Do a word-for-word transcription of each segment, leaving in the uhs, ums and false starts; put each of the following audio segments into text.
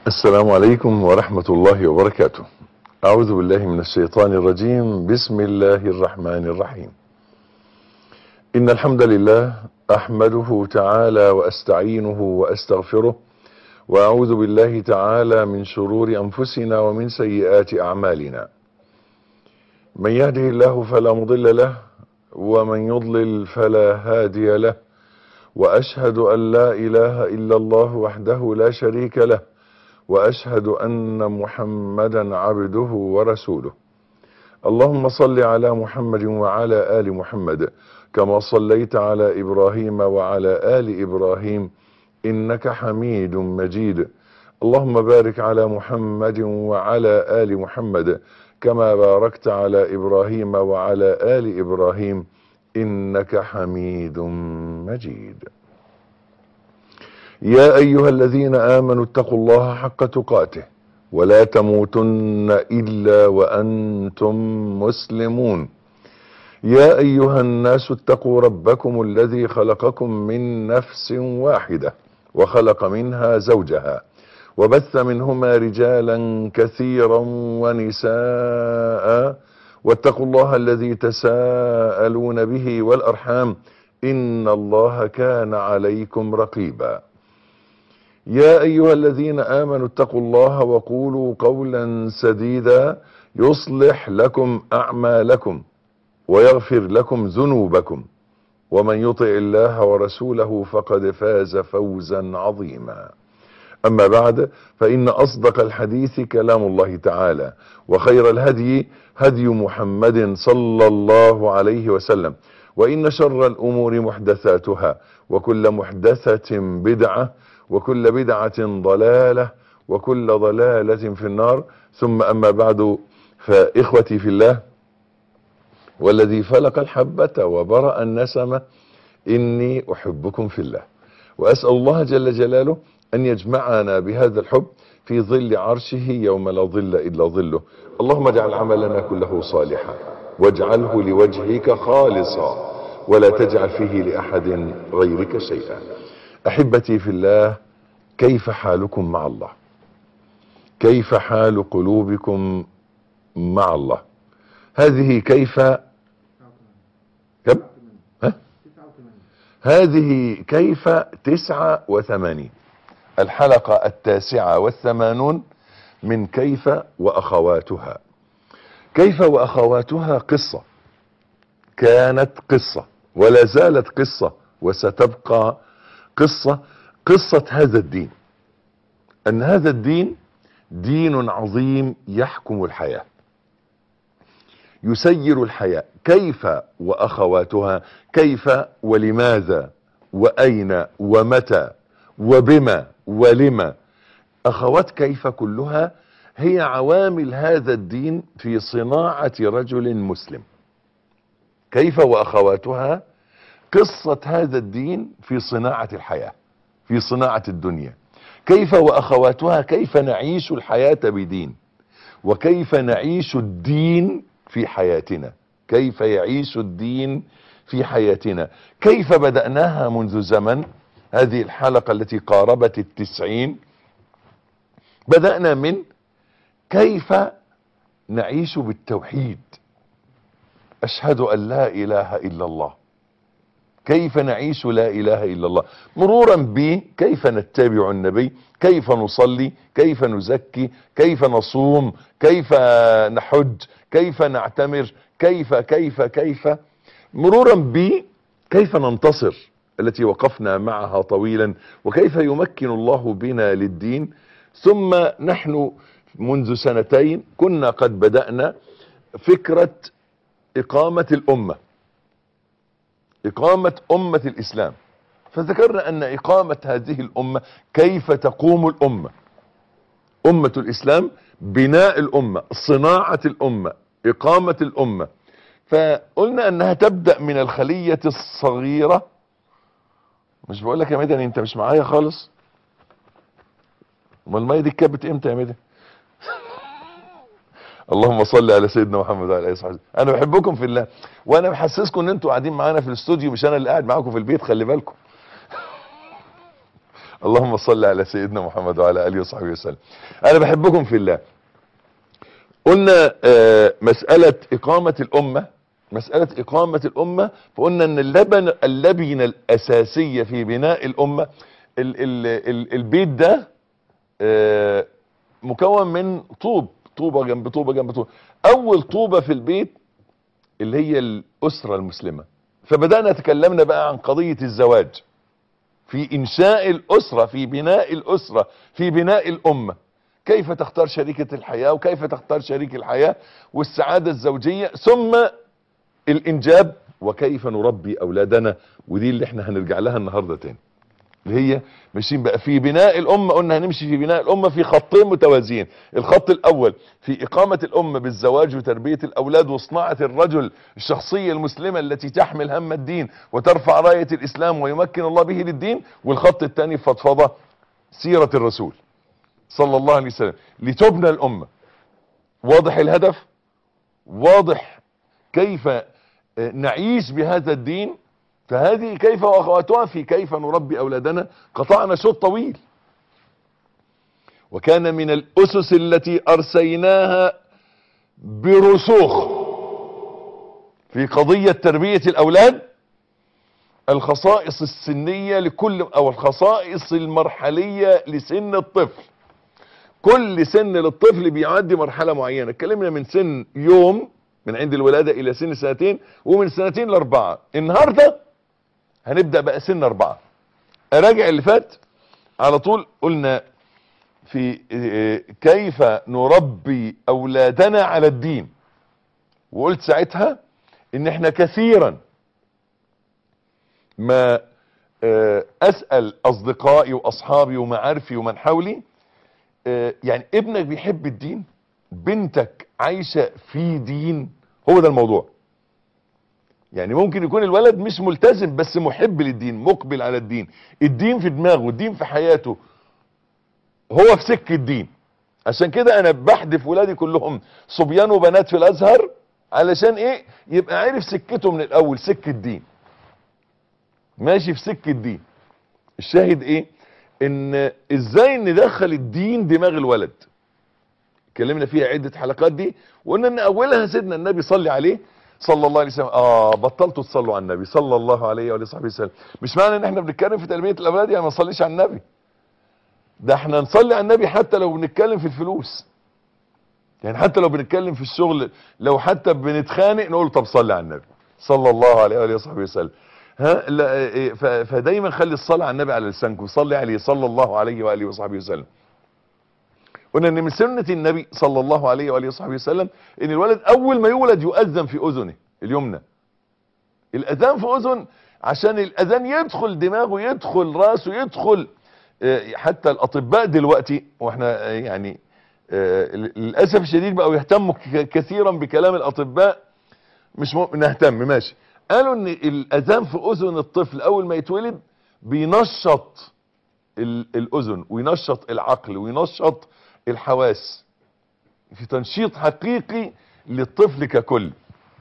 السلام عليكم ورحمة الله وبركاته. أعوذ بالله من الشيطان الرجيم. بسم الله الرحمن الرحيم. إن الحمد لله أحمده تعالى وأستعينه وأستغفره، وأعوذ بالله تعالى من شرور أنفسنا ومن سيئات أعمالنا. من يهده الله فلا مضل له، ومن يضلل فلا هادي له، وأشهد أن لا إله إلا الله وحده لا شريك له، وأشهد أن محمدا عبده ورسوله. اللهم صل على محمد وعلى آل محمد كما صليت على إبراهيم وعلى آل إبراهيم إنك حميد مجيد. اللهم بارك على محمد وعلى آل محمد كما باركت على إبراهيم وعلى آل إبراهيم إنك حميد مجيد. يا أيها الذين آمنوا اتقوا الله حق تقاته ولا تموتن إلا وأنتم مسلمون. يا أيها الناس اتقوا ربكم الذي خلقكم من نفس واحدة وخلق منها زوجها وبث منهما رجالا كثيرا ونساء، واتقوا الله الذي تساءلون به والأرحام إن الله كان عليكم رقيبا. يا أيها الذين آمنوا اتقوا الله وقولوا قولا سديدا يصلح لكم أعمالكم ويغفر لكم ذنوبكم، ومن يطع الله ورسوله فقد فاز فوزا عظيما. أما بعد، فإن أصدق الحديث كلام الله تعالى، وخير الهدي هدي محمد صلى الله عليه وسلم، وإن شر الأمور محدثاتها، وكل محدثة بدعة، وكل بدعة ضلالة، وكل ضلالة في النار. ثم أما بعد، فإخوتي في الله، والذي فلق الحبة وبرأ النسمة، إني أحبكم في الله، وأسأل الله جل جلاله أن يجمعنا بهذا الحب في ظل عرشه يوم لا ظل إلا ظله. اللهم اجعل عملنا كله صالحا، واجعله لوجهك خالصا، ولا تجعل فيه لأحد غيرك شيئا. أحبتي في الله، كيف حالكم مع الله؟ كيف حال قلوبكم مع الله؟ هذه كيف كم؟ ها؟ هذه كيف تسعة وثمانين، الحلقة التاسعة والثمانون من كيف وأخواتها. كيف وأخواتها قصة، كانت قصة ولا زالت قصة وستبقى قصة. قصة هذا الدين، أن هذا الدين دين عظيم يحكم الحياة، يسير الحياة. كيف وأخواتها، كيف ولماذا وأين ومتى وبما ولما. أخوات كيف كلها هي عوامل هذا الدين في صناعة رجل مسلم. كيف وأخواتها قصة هذا الدين في صناعة الحياة، في صناعة الدنيا. كيف وأخواتها كيف نعيش الحياة بدين، وكيف نعيش الدين في حياتنا، كيف يعيش الدين في حياتنا. كيف بدأناها منذ زمن، هذه الحلقة التي قاربت التسعين، بدأنا من كيف نعيش بالتوحيد، أشهد أن لا إله إلا الله. كيف نعيش لا إله إلا الله، مرورا بكيف نتبع النبي، كيف نصلي، كيف نزكي، كيف نصوم، كيف نحج، كيف نعتمر، كيف كيف كيف مرورا بكيف ننتصر التي وقفنا معها طويلا، وكيف يمكن الله بنا للدين. ثم نحن منذ سنتين كنا قد بدأنا فكرة إقامة الأمة، إقامة أمة الإسلام. فذكرنا أن إقامة هذه الأمة، كيف تقوم الأمة، أمة الإسلام، بناء الأمة، صناعة الأمة، إقامة الأمة. فقلنا أنها تبدأ من الخلية الصغيرة. مش بقول لك يا مدني أنت مش معايا خالص؟ امال المية دي اتكبت امتى يا مدني؟ اللهم صل على سيدنا محمد وعلى اله وصحبه. انا بحبكم في الله، وانا بحسسكم ان انتوا قاعدين معانا في الاستوديو، مش انا اللي قاعد معاكم في البيت، خلي بالكم. اللهم صل على سيدنا محمد وعلى اله وصحبه وسلم. انا بحبكم في الله. قلنا آه مسألة اقامة الامة، مسألة اقامة الامة، فقلنا ان اللبن اللبنة الاساسية في بناء الامة، ال ال ال البيت ده آه مكون من طوب، طوبة جنب طوبة جنب طوبة. اول طوبة في البيت اللي هي الاسرة المسلمة. فبدأنا تكلمنا بقى عن قضية الزواج في انشاء الاسرة، في بناء الاسرة، في بناء الامة. كيف تختار شريكة الحياة، وكيف تختار شريك الحياة، والسعادة الزوجية، ثم الانجاب، وكيف نربي اولادنا. ودي اللي احنا هنرجع لها النهاردة تاني، اللي هي ماشيين بقى في بناء الامة. قلنا هنمشي في بناء الامة في خطين متوازيين. الخط الاول في اقامة الامة بالزواج وتربية الاولاد وصناعة الرجل، الشخصية المسلمة التي تحمل هم الدين وترفع راية الاسلام ويمكن الله به للدين. والخط الثاني فضفضة سيرة الرسول صلى الله عليه وسلم لتبنى الامة. واضح الهدف، واضح كيف نعيش بهذا الدين. فهذه كيف واخواتها في كيف نربي اولادنا. قطعنا شوط طويل، وكان من الاسس التي ارسيناها برسوخ في قضية تربية الاولاد الخصائص السنية لكل، او الخصائص المرحلية لسن الطفل. كل سن للطفل بيعدي مرحلة معينة. اتكلمنا من سن يوم من عند الولادة الى سن سنتين، ومن سنتين لاربعة. النهاردة هنبدأ بقى سن اربعة. اراجع اللي فات على طول. قلنا في كيف نربي اولادنا على الدين، وقلت ساعتها ان احنا كثيرا ما اسأل اصدقائي واصحابي ومعارفي ومن حولي، يعني ابنك بيحب الدين، بنتك عايشة في دين. هو ده الموضوع. يعني ممكن يكون الولد مش ملتزم بس محب للدين، مقبل على الدين، الدين في دماغه، الدين في حياته، هو في سكة الدين. عشان كده انا بحدف ولادي كلهم صبيان وبنات في الازهر، علشان ايه؟ يبقى عارف سكته من الاول، سكة الدين، ماشي في سكة الدين. الشاهد ايه؟ ان ازاي ندخل الدين دماغ الولد. اتكلمنا فيها عدة حلقات دي، وقلنا ان اولها سيدنا النبي صلي عليه صلى الله عليه وسلم. اه بطلتوا تصلوا على النبي صلى الله عليه وآله وصحبه وسلم. مش معنى ان احنا بنتكلم في تربية الاولاد يعني ما نصليش على النبي. ده احنا نصلي على النبي حتى لو بنتكلم في الفلوس، يعني حتى لو بنتكلم في الشغل، لو حتى بنتخانق نقول طب صلي على النبي صلى الله عليه وآله وصحبه وسلم. ها لا، فدايما خلي الصلاة على النبي على لسانكم، صلي عليه صلى الله عليه وآله وصحبه وسلم. قلنا ان من سنة النبي صلى الله عليه وآله وصحبه وسلم ان الولد اول ما يولد يؤذن في اذنه اليمنى. الاذان في اذن عشان الاذان يدخل دماغه، يدخل راسه، يدخل. حتى الاطباء دلوقتي، واحنا يعني للاسف الشديد بقوا يهتموا كثيرا بكلام الاطباء، مش م... نهتم ماشي. قالوا ان الاذان في اذن الطفل اول ما يتولد بينشط الاذن وينشط العقل وينشط الحواس، في تنشيط حقيقي للطفل ككل.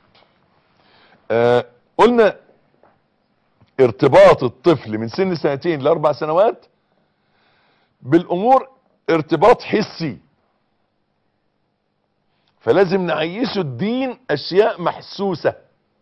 آه قلنا ارتباط الطفل من سن سنتين لاربع سنوات بالامور ارتباط حسي، فلازم نعيشه الدين اشياء محسوسة.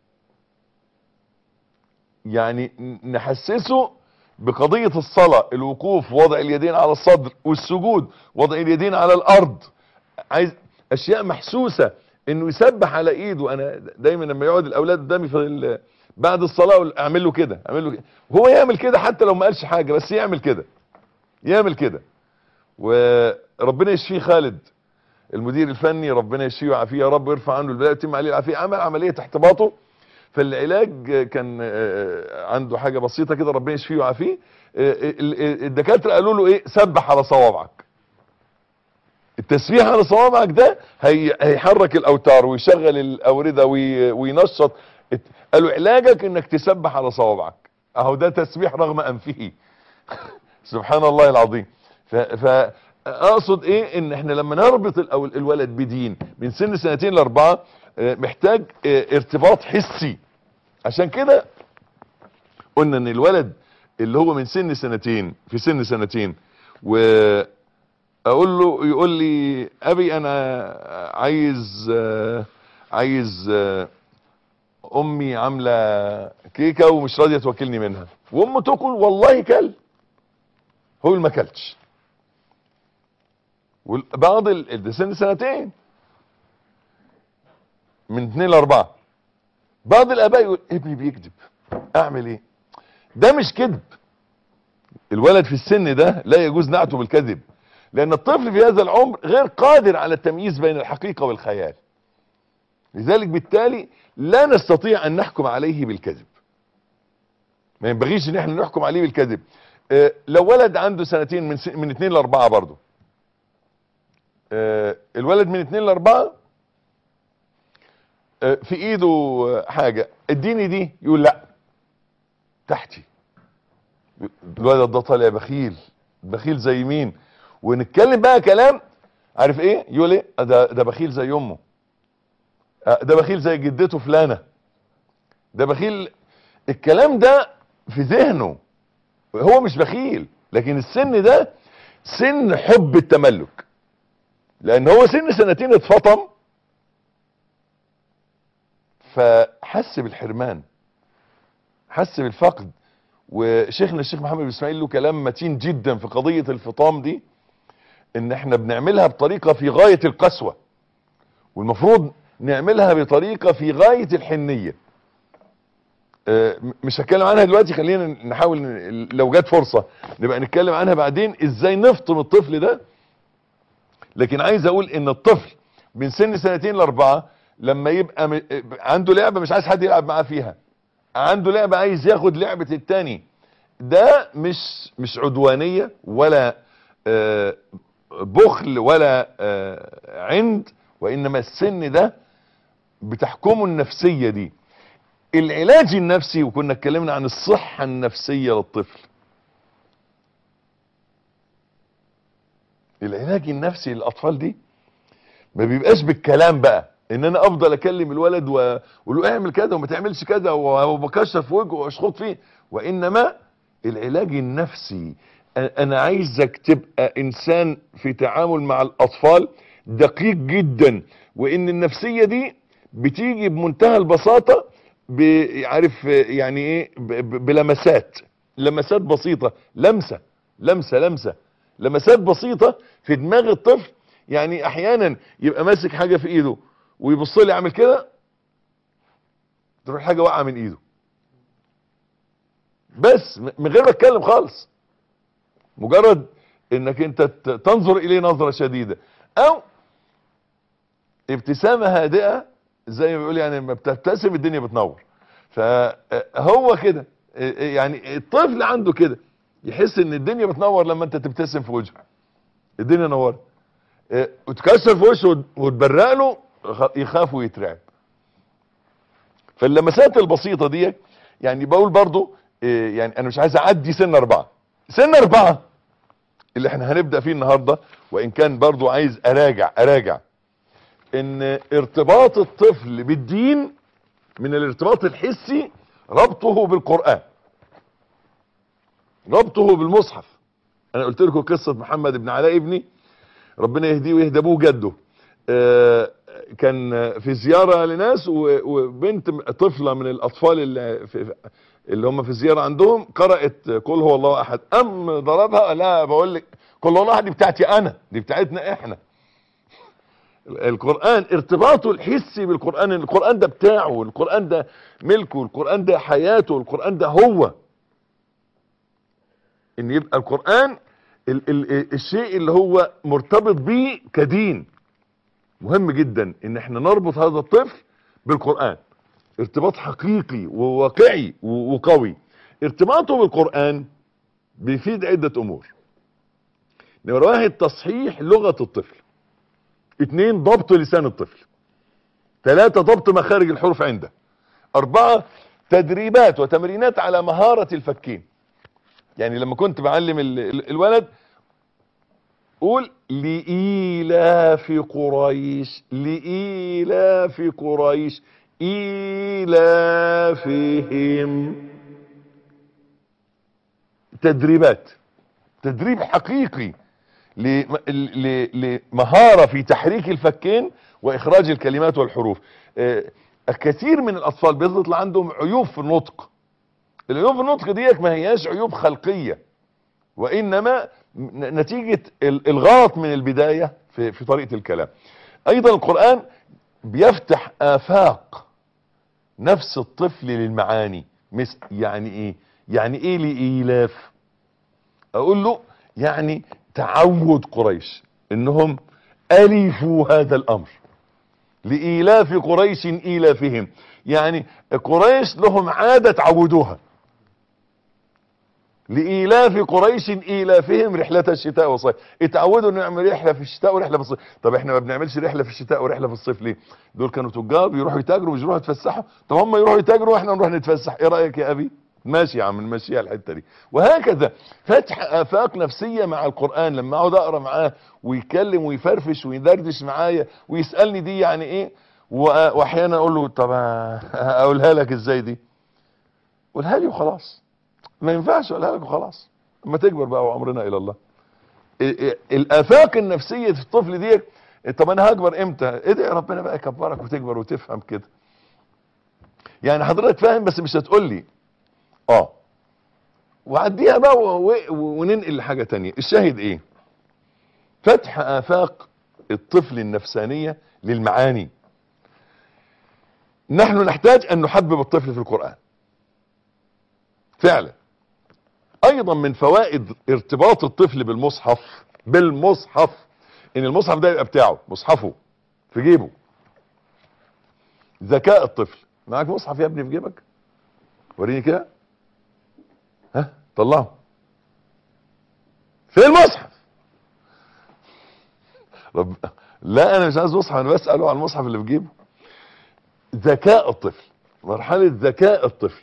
يعني نحسسه بقضية الصلاة، الوقوف، وضع اليدين على الصدر، والسجود وضع اليدين على الارض. عايز اشياء محسوسة، انه يسبح على ايده. انا دايما لما يقعد الاولاد قدامي في بعد الصلاة اعمل له كده، اعمل له كده، هو يعمل كده حتى لو ما قالش حاجة، بس يعمل كده، يعمل كده. وربنا يشفيه خالد المدير الفني، ربنا يشفيه ويعافيه يا رب، ويرفع عنه البلاء ويتم عليه العافية. عمل عملية احتباطه، فالعلاج كان عنده حاجة بسيطة كده، ربنا يشفيه ويعافيه. الدكاترة قالوا له ايه؟ سبح على صوابعك. التسبيح على صوابعك ده هيحرك الاوتار ويشغل الاوردة وينشط. قالوا علاجك انك تسبح على صوابعك. اهو ده تسبيح رغم انفه. سبحان الله العظيم. فاقصد ايه؟ ان احنا لما نربط الولد بدين من سن سنتين لاربعة محتاج ارتباط حسي. عشان كده قلنا ان الولد اللي هو من سن سنتين، في سن سنتين، واقول له يقول لي ابي انا عايز عايز امي عامله كيكه ومش راضيه توكلني منها، وامه تاكل والله كل، هو اللي ما كلش. بعض ال... سن سنتين، من اتنين لاربعة، بعض الاباء يقول ابني بيكذب، اعمل ايه؟ ده مش كذب. الولد في السن ده لا يجوز نعته بالكذب، لان الطفل في هذا العمر غير قادر على التمييز بين الحقيقة والخيال، لذلك بالتالي لا نستطيع ان نحكم عليه بالكذب. ما ينبغيش ان احنا نحكم عليه بالكذب. اه لو ولد عنده سنتين، من س... من اتنين لاربعة برضه، اه الولد من اتنين لاربعة اه في ايده حاجة، اديني دي، يقول لا تحتي. الولد ده طالع بخيل، بخيل زي مين؟ ونتكلم بقى كلام عارف ايه؟ يقول ايه؟ ده ده بخيل زي امه، ده بخيل زي جدته فلانه، ده بخيل. الكلام ده في ذهنه، هو مش بخيل، لكن السن ده سن حب التملك، لان هو سن سنتين اتفطم، فحس بالحرمان، حس بالفقد. وشيخنا الشيخ محمد بن اسماعيل له كلام متين جدا في قضية الفطام دي، ان احنا بنعملها بطريقة في غاية القسوة، والمفروض نعملها بطريقة في غاية الحنية. اه مش هتكلم عنها دلوقتي، خلينا نحاول لو جات فرصة نبقى نتكلم عنها بعدين، ازاي نفطم الطفل ده. لكن عايز اقول ان الطفل من سن سنتين لاربعة لما يبقى عنده لعبة مش عايز حد يلعب معاه فيها، عنده لعبة عايز ياخد لعبة التاني، ده مش مش عدوانية ولا اه بخل ولا اه عند، وانما السن ده بتحكمه النفسية دي. العلاج النفسي، وكنا اتكلمنا عن الصحة النفسية للطفل، العلاج النفسي للاطفال دي ما بيبقاش بالكلام بقى، ان انا افضل اكلم الولد واقول له اعمل كذا وما تعملش كذا وبكشر في وجهه واشخط فيه، وانما العلاج النفسي، انا عايزك تبقى انسان في تعامل مع الاطفال دقيق جدا، وان النفسية دي بتيجي بمنتهى البساطة، بعرف يعني ايه، بلمسات، لمسات بسيطة، لمسة لمسة لمسة لمسات بسيطة في دماغ الطفل. يعني احيانا يبقى ماسك حاجة في ايده ويبص لي اعمل كده، تروح حاجة واقعة من ايده، بس من غير ما اتكلم خالص، مجرد انك انت تنظر اليه نظرة شديدة، او ابتسامة هادئة زي ما بيقول، يعني لما بتبتسم الدنيا بتنور. فهو كده، يعني الطفل عنده كده، يحس ان الدنيا بتنور لما انت تبتسم في وجهه، الدنيا نورت. وتكسر في وشه وتبرق له، يخاف ويترعب. فاللمسات البسيطة دي، يعني بقول برضو، يعني انا مش عايز اعدي سن اربعة، سن اربعة اللي احنا هنبدأ فيه النهاردة، وان كان برضو عايز اراجع اراجع ان ارتباط الطفل بالدين من الارتباط الحسي ربطه بالقرآن، ربطه بالمصحف. انا قلت لكم قصة محمد بن علاء ابني، ربنا يهديه ويهدى ابوه جده، آه كان في زيارة لناس، وبنت طفلة من الاطفال اللي, في اللي هم في الزيارة عندهم قرأت قل هو الله احد، ام ضربها. لا بقول لك قل هو الله احد دي بتاعتي انا، دي بتاعتنا احنا. القرآن ارتباطه الحسي بالقرآن، القرآن ده بتاعه، القرآن ده ملكه، القرآن ده حياته، القرآن ده هو. ان يبقى القرآن ال ال الشيء اللي هو مرتبط بيه كدين. مهم جدا ان احنا نربط هذا الطفل بالقرآن ارتباط حقيقي وواقعي وقوي. ارتباطه بالقرآن بيفيد عدة امور. نمرة واحد، تصحيح لغة الطفل. اتنين، ضبط لسان الطفل. ثلاثة، ضبط مخارج الحروف عنده. اربعة، تدريبات وتمرينات على مهارة الفكين. يعني لما كنت بعلم ال ال الولد، قول لإيلاف قريش، لإيلاف قريش إيلافهم. تدريبات، تدريب حقيقي لمهارة في تحريك الفكين واخراج الكلمات والحروف. الكثير من الاطفال بيطلع عندهم عيوب في النطق. العيوب في النطق ديك ما هياش عيوب خلقية، وانما نتيجة الغلط من البداية في, في طريقة الكلام. ايضا القرآن بيفتح افاق نفس الطفل للمعاني. مثل يعني ايه؟ يعني ايه لإيلاف؟ اقول له يعني تعود قريش انهم الفوا هذا الامر. لإيلاف قريش إيلافهم، يعني قريش لهم عادة تعودوها. لإيلاف قريش إيلافهم رحلة الشتاء والصيف. اتعودوا انه نعمل رحلة في الشتاء ورحلة في الصيف. طب احنا ما بنعملش رحلة في الشتاء ورحلة في الصيف ليه؟ دول كانوا تجار بيروحوا يتاجروا مش يروحوا يتفسحوا. طب هم يروحوا يتاجروا واحنا نروح نتفسح، ايه رأيك يا ابي؟ ماشي يا عم نمشيها الحتة دي. وهكذا فتح آفاق نفسية مع القرآن. لما اقعد اقرا معاه ويتكلم ويفرفش ويدردش معايا ويسألني دي يعني ايه، واحيانا اقول له طب اقولها لك ازاي دي؟ قولها لي وخلاص. ما ينفعش اقولها لك وخلاص، اما تكبر بقى وعمرنا الى الله. الافاق النفسيه في الطفل دي. طب انا هكبر امتى؟ ادعي ربنا بقى يكبرك وتكبر وتفهم كده. يعني حضرتك فاهم بس مش هتقول لي اه وعديها بقى وننقل لحاجه تانية. الشاهد ايه؟ فتح افاق الطفل النفسانيه للمعاني. نحن نحتاج ان نحبب الطفل في القرآن فعلا. ايضا من فوائد ارتباط الطفل بالمصحف بالمصحف ان المصحف ده يبقى بتاعه، مصحفه في جيبه. ذكاء الطفل. معاك مصحف يا ابني في جيبك؟ وريني كده. ها طلعه. في المصحف. رب لا انا مش عايز مصحف، انا بسأله عن المصحف اللي في جيبه. ذكاء الطفل، مرحلة ذكاء الطفل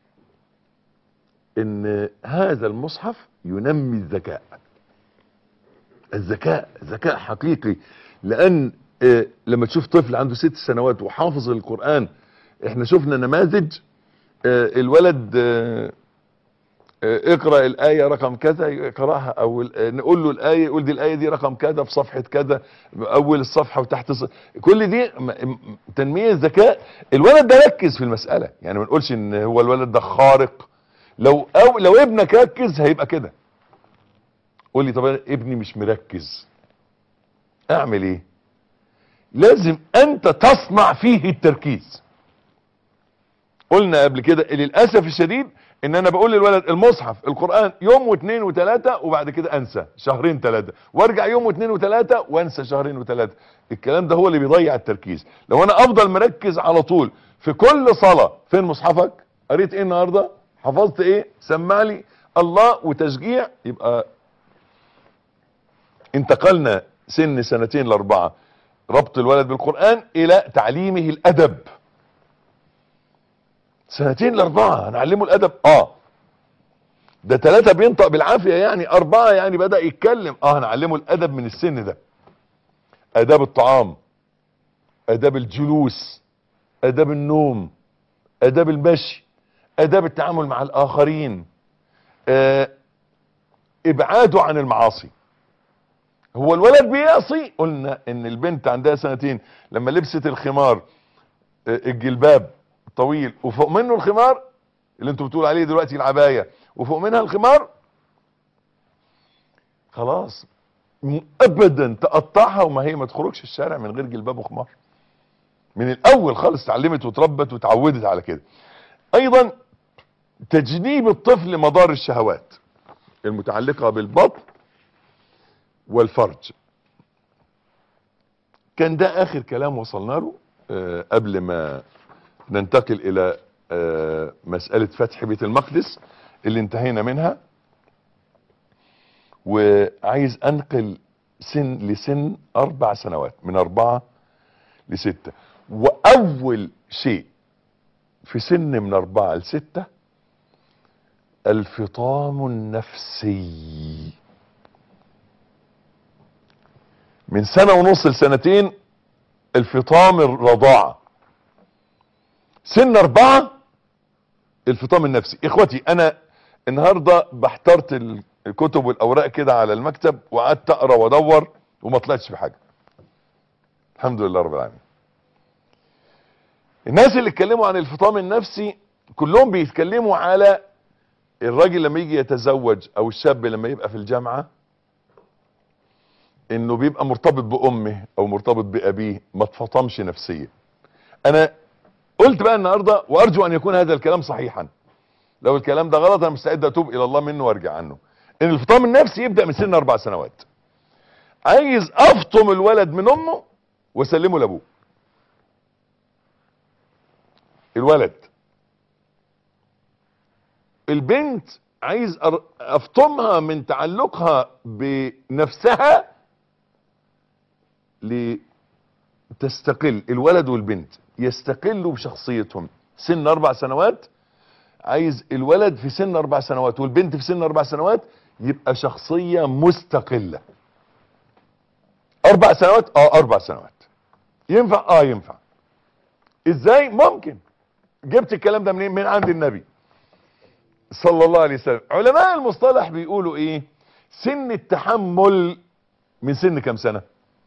ان هذا المصحف ينمي الذكاء. الذكاء ذكاء حقيقي. لان اه لما تشوف طفل عنده ست سنوات وحافظ القرآن، احنا شفنا نماذج اه الولد اه اه اقرأ الآية رقم كذا يقرأها، او نقول له الآية يقول دي الآية دي رقم كذا في صفحة كذا، اول الصفحة وتحت الصفحة. كل دي تنمية الذكاء. الولد ده ركز في المسألة، يعني ما نقولش ان هو الولد ده خارق. لو أو لو ابنك ركز هيبقى كده. قول لي طب ابني مش مركز اعمل ايه؟ لازم انت تصنع فيه التركيز. قلنا قبل كده للاسف الشديد ان انا بقول للولد المصحف القرآن يوم واثنين وثلاثة وبعد كده انسى شهرين ثلاثة، وارجع يوم واثنين وثلاثة وانسى شهرين وثلاثة. الكلام ده هو اللي بيضيع التركيز. لو انا افضل مركز على طول في كل صلاة، فين مصحفك؟ قريت ايه النهاردة؟ حفظت ايه؟ سمع لي الله وتشجيع. يبقى انتقلنا سن سنتين لاربعة ربط الولد بالقرآن الى تعليمه الادب. سنتين لاربعة هنعلمه الادب. اه ده ثلاثة بينطق بالعافية، يعني اربعة يعني بدأ يتكلم. اه هنعلمه الادب من السن ده. اداب الطعام، اداب الجلوس، اداب النوم، اداب المشي، اداب التعامل مع الاخرين، آه ابعاده عن المعاصي. هو الولد بيعصي. قلنا ان البنت عندها سنتين لما لبست الخمار آه الجلباب طويل وفوق منه الخمار اللي انتوا بتقول عليه دلوقتي العباية وفوق منها الخمار، خلاص ابدا تقطعها وما هي ما تخرجش الشارع من غير جلباب وخمار. من الاول خالص اتعلمت وتربت وتعودت على كده. ايضا تجنيب الطفل مضار الشهوات المتعلقة بالبطن والفرج. كان ده اخر كلام وصلنا له أه قبل ما ننتقل الى أه مسألة فتح بيت المقدس اللي انتهينا منها. وعايز انقل سن لسن اربع سنوات، من اربعة لستة. واول شيء في سن من اربعة لستة الفطام النفسي. من سنة ونص لسنتين الفطام الرضاعة. سن اربعة الفطام النفسي. اخوتي انا النهارده بحترت الكتب والاوراق كده على المكتب وقعدت اقرا وادور وما طلعتش بحاجه. الحمد لله رب العالمين. الناس اللي اتكلموا عن الفطام النفسي كلهم بيتكلموا على الراجل لما يجي يتزوج او الشاب لما يبقى في الجامعه، انه بيبقى مرتبط بامه او مرتبط بابيه، ما اتفطمش نفسيا. انا قلت بقى النهارده وارجو ان يكون هذا الكلام صحيحا، لو الكلام ده غلط انا مستعد اتوب الى الله منه وارجع عنه. ان الفطام النفسي يبدا من سن اربع سنوات. عايز افطم الولد من امه واسلمه لابوه. الولد. البنت عايز افطمها من تعلقها بنفسها لتستقل. الولد والبنت يستقلوا بشخصيتهم. سن اربع سنوات عايز الولد في سن اربع سنوات والبنت في سن اربع سنوات يبقى شخصية مستقلة. اربع سنوات اه اربع سنوات ينفع اه ينفع. ازاي؟ ممكن. جبت الكلام ده منين؟ من عند النبي صلى الله عليه وسلم. علماء المصطلح بيقولوا ايه؟ سن التحمل من سن كم سنة؟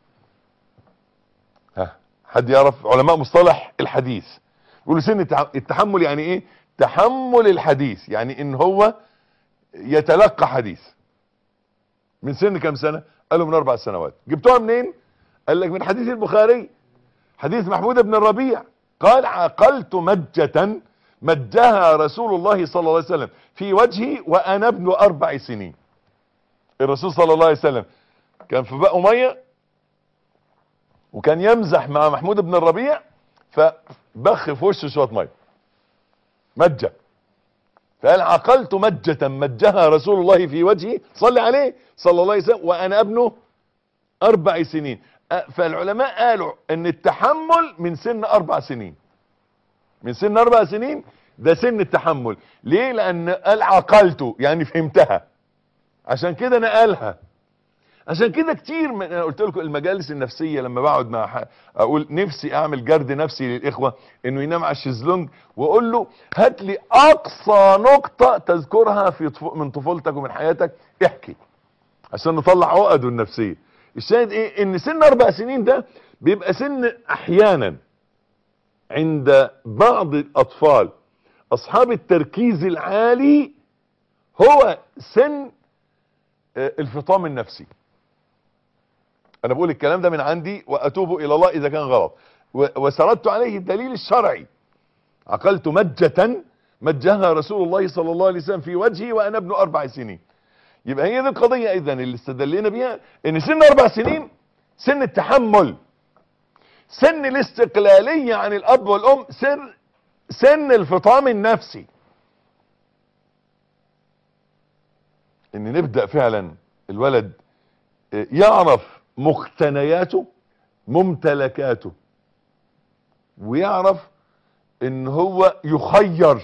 ها حد يعرف؟ علماء مصطلح الحديث بيقولوا سن التحمل يعني ايه؟ تحمل الحديث، يعني ان هو يتلقى حديث. من سن كم سنة؟ قالوا من اربع سنوات. جبتوها منين؟ قال لك من حديث البخاري، حديث محمود بن الربيع قال: عقلت مجة مجها رسول الله صلى الله عليه وسلم في وجهي وانا ابن اربع سنين. الرسول صلى الله عليه وسلم كان في بقى ميه وكان يمزح مع محمود بن الربيع فبخ في وشه شويه ميه مجه، فقال: عقلت مجة مجها رسول الله في وجهي صلى عليه صلى الله عليه وسلم وانا ابن اربع سنين. فالعلماء قالوا ان التحمل من سن اربع سنين. من سن اربع سنين ده سن التحمل. ليه؟ لان قال عقلته يعني فهمتها، عشان كده نقلها. عشان كده كتير من انا قلت لكم المجالس النفسيه لما بقعد مع ح... اقول نفسي اعمل جرد نفسي للاخوه انه ينام على الشезлونج واقول له هات لي اقصى نقطه تذكرها في طف... من طفولتك ومن حياتك احكي عشان نطلع عقده النفسيه. الشاهد ايه؟ ان سن اربع سنين ده بيبقى سن احيانا عند بعض الاطفال اصحاب التركيز العالي هو سن الفطام النفسي. انا بقول الكلام ده من عندي واتوب الى الله اذا كان غلط، وسردت عليه الدليل الشرعي. عقلت مجة مجها رسول الله صلى الله عليه وسلم في وجهي وانا ابن اربع سنين. يبقى هي دي القضية اذا اللي استدلينا بيها، ان سن اربع سنين سن التحمل، سن الاستقلالية عن الاب والام، سن سن الفطام النفسي. ان نبدأ فعلا الولد يعرف مقتنياته ممتلكاته، ويعرف ان هو يخير.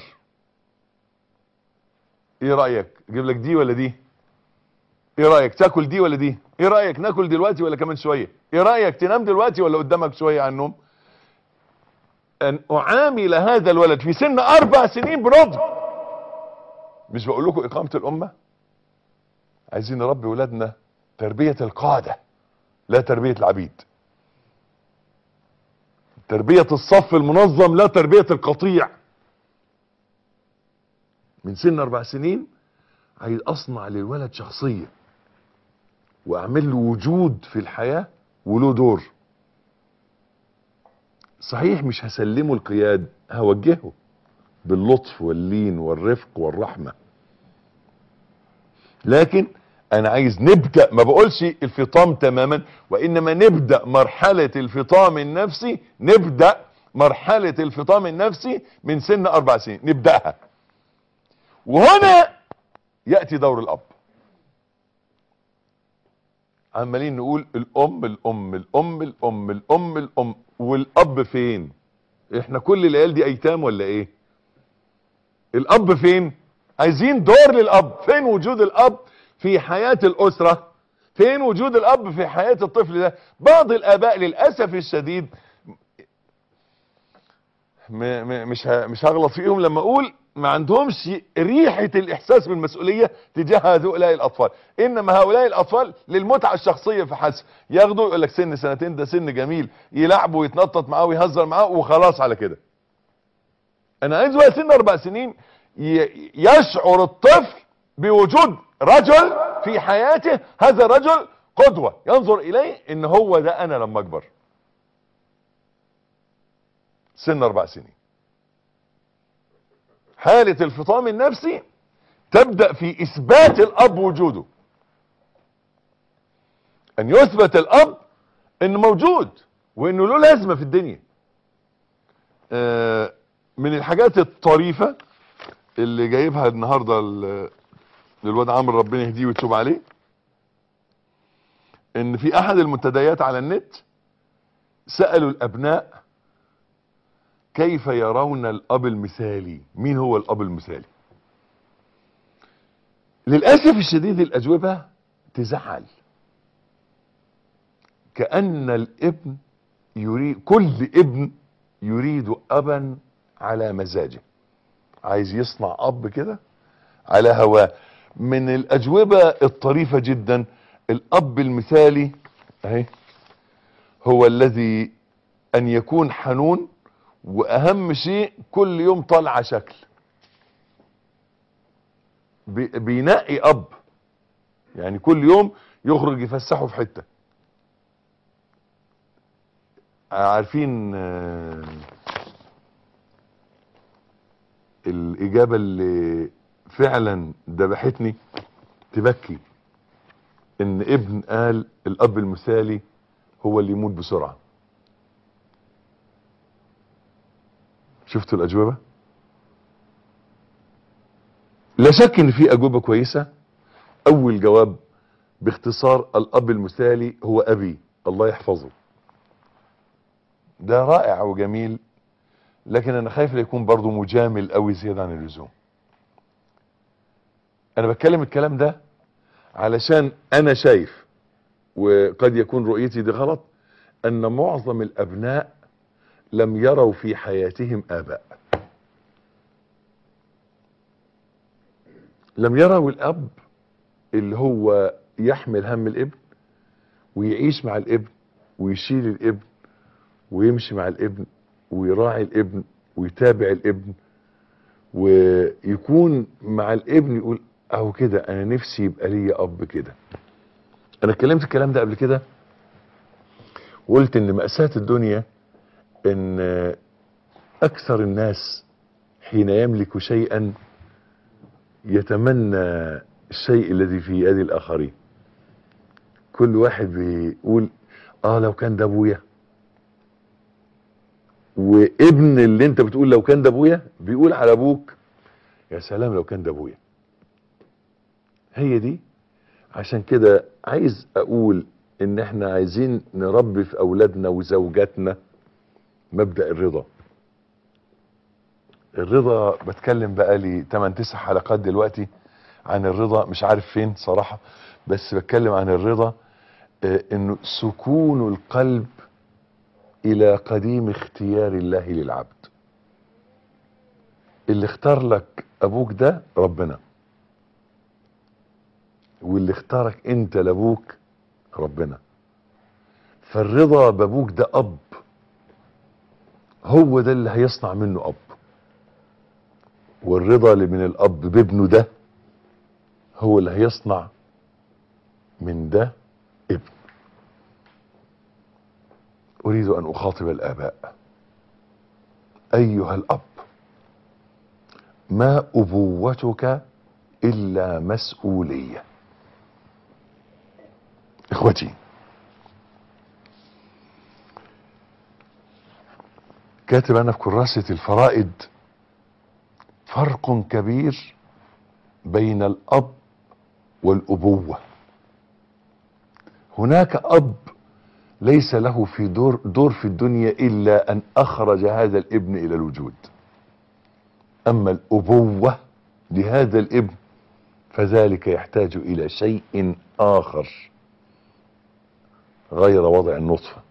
ايه رأيك اجيب لك دي ولا دي؟ ايه رأيك تاكل دي ولا دي؟ ايه رأيك ناكل دلوقتي ولا كمان شوية؟ ايه رأيك تنام دلوقتي ولا قدامك شوية على النوم؟ ان اعامل هذا الولد في سن اربع سنين برضا. مش بقول لكم اقامة الامة؟ عايزين نربي ولادنا تربية القادة لا تربية العبيد، تربية الصف المنظم لا تربية القطيع. من سن اربع سنين عايز اصنع للولد شخصية واعمل له وجود في الحياة وله دور. صحيح مش هسلمه القياد، هوجهه باللطف واللين والرفق والرحمة، لكن انا عايز نبدأ، ما بقولش الفطام تماما، وانما نبدأ مرحلة الفطام النفسي. نبدأ مرحلة الفطام النفسي من سن اربع سنين نبدأها. وهنا يأتي دور الاب. عمالين نقول الام الام الام الام الام الام والاب فين؟ احنا كل العيال دي ايتام ولا ايه؟ الاب فين؟ عايزين دور للاب. فين وجود الاب في حياة الاسرة؟ فين وجود الاب في حياة الطفل ده؟ بعض الاباء للاسف الشديد م م مش مش هغلط فيهم لما اقول ما عندهمش ريحة الاحساس بالمسؤولية تجاه هؤلاء الاطفال، انما هؤلاء الاطفال للمتعة الشخصية فحسب، ياخدوا يقول لك سن سنتين ده سن جميل، يلعبوا ويتنطط معاه ويهزر معاه وخلاص على كده. انا عايز بقى سن اربع سنين يشعر الطفل بوجود رجل في حياته، هذا الرجل قدوة ينظر اليه ان هو ده انا لما اكبر. سن اربع سنين حالة الفطام النفسي تبدأ في اثبات الاب وجوده، ان يثبت الاب انه موجود وانه له لازمة في الدنيا. آه من الحاجات الطريفة اللي جايبها النهاردة للواد عمرو ربنا يهديه ويتوب عليه، ان في احد المنتديات على النت سألوا الابناء كيف يرون الاب المثالي، مين هو الاب المثالي؟ للأسف الشديد الاجوبة تزعل. كأن الابن يريد، كل ابن يريد ابا على مزاجه، عايز يصنع اب كده على هواه. من الاجوبة الطريفة جدا، الاب المثالي اهي هو الذي ان يكون حنون، واهم شيء كل يوم طالعه شكل، بينقي اب، يعني كل يوم يخرج يفسحه في حتة. عارفين آه الاجابة اللي فعلا ذبحتني تبكي، ان ابن قال الاب المثالي هو اللي يموت بسرعة. شفتوا الاجوبة؟ لا شك ان في اجوبة كويسة. اول جواب باختصار، الاب المثالي هو ابي الله يحفظه. ده رائع وجميل، لكن انا خايف لا يكون برضو مجامل قوي زيادة عن اللزوم. انا بتكلم الكلام ده علشان انا شايف، وقد يكون رؤيتي دي غلط، ان معظم الابناء لم يروا في حياتهم اباء، لم يروا الاب اللي هو يحمل هم الابن ويعيش مع الابن ويشيل الابن ويمشي مع الابن ويراعي الابن ويتابع الابن ويكون مع الابن، يقول اهو كده انا نفسي يبقى لي اب كده. انا اتكلمت الكلام ده قبل كده وقلت ان مأساة الدنيا ان اكثر الناس حين يملك شيئا يتمنى الشيء الذي في يد الاخرين. كل واحد بيقول اه لو كان ده ابويا، وابن اللي انت بتقول لو كان ده ابويا بيقول على ابوك يا سلام لو كان ده ابويا. هي دي. عشان كده عايز اقول ان احنا عايزين نربي في اولادنا وزوجاتنا مبدأ الرضا. الرضا بتكلم بقالي تمن تسع حلقات دلوقتي عن الرضا، مش عارف فين صراحة، بس بتكلم عن الرضا. اه انه سكون القلب الى قديم اختيار الله للعبد. اللي اختار لك ابوك ده ربنا، واللي اختارك انت لابوك ربنا. فالرضا بابوك ده اب، هو ده اللي هيصنع منه اب، والرضا اللي من الاب بابنه ده هو اللي هيصنع من ده ابن. اريد ان اخاطب الاباء. ايها الاب، ما ابوتك الا مسؤولية. اخوتي، كاتب انا في كراسة الفرائد فرق كبير بين الاب والابوة. هناك اب ليس له في دور دور في الدنيا الا ان اخرج هذا الابن الى الوجود. اما الابوة لهذا الابن فذلك يحتاج الى شيء اخر غير وضع النطفة.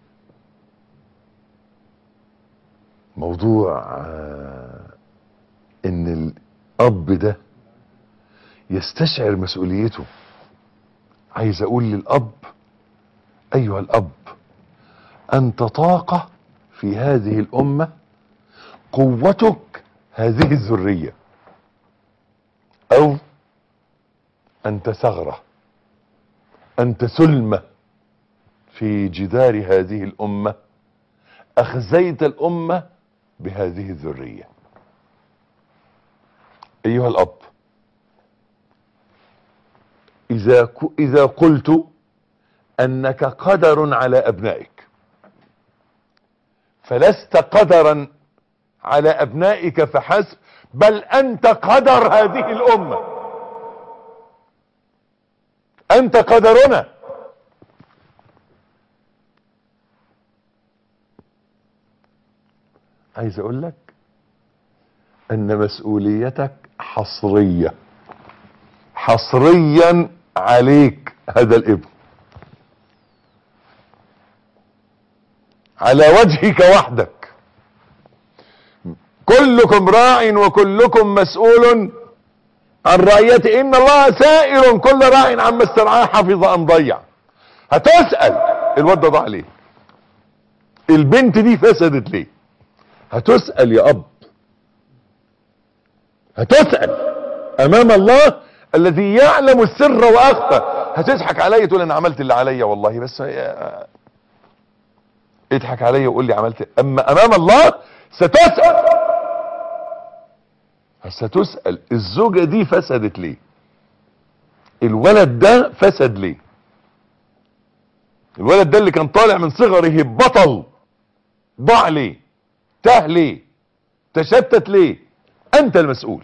موضوع آه ان اب ده يستشعر مسؤوليته. عايز اقول للاب: ايها الاب، انت طاقة في هذه الامة، قوتك هذه الذرية، او انت ثغرة، انت سلمة في جدار هذه الامة، اخزيت الامة بهذه الذرية. ايها الاب، اذا ك... اذا قلت انك قدر على ابنائك، فلست قدرا على ابنائك فحسب، بل انت قدر هذه الامة، انت قدرنا. عايز اقول لك ان مسؤوليتك حصرية، حصريا عليك هذا الابن، على وجهك وحدك. كلكم راع وكلكم مسؤول عن رعيته، ان الله سائل كل راع عما استرعاه حفظ ام ضيع. هتسأل الواد ده ضاع ليه، البنت دي فسدت ليه، هتسأل يا اب، هتسأل امام الله الذي يعلم السر واخفى. هتضحك عليا تقول انا عملت اللي عليا والله، بس اضحك عليا وقول لي عملت. اما امام الله ستسأل، ستسأل الزوجة دي فسدت ليه، الولد ده فسد ليه، الولد ده اللي كان طالع من صغره بطل ضاع ليه، تاه ليه، تشتت ليه. انت المسؤول.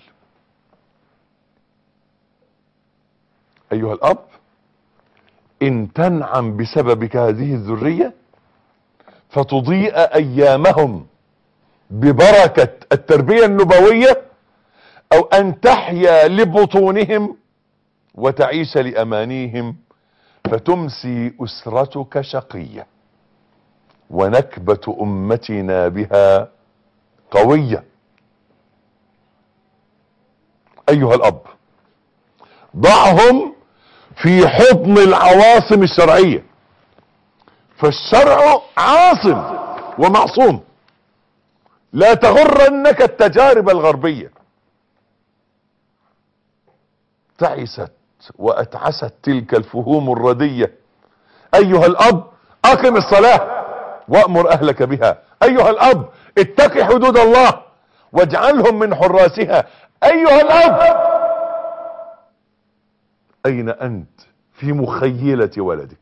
ايها الاب، ان تنعم بسببك هذه الذرية فتضيء ايامهم ببركة التربية النبوية، او ان تحيا لبطونهم وتعيش لامانيهم، فتمسي اسرتك شقية ونكبة امتنا بها قوية. ايها الاب، ضعهم في حضن العواصم الشرعية، فالشرع عاصم ومعصوم. لا تغرنك التجارب الغربية. تعست واتعست تلك الفهوم الردية. ايها الاب، اقم الصلاة وامر اهلك بها. ايها الاب، اتق حدود الله واجعلهم من حراسها. ايها الاب، اين انت في مخيلة ولدك؟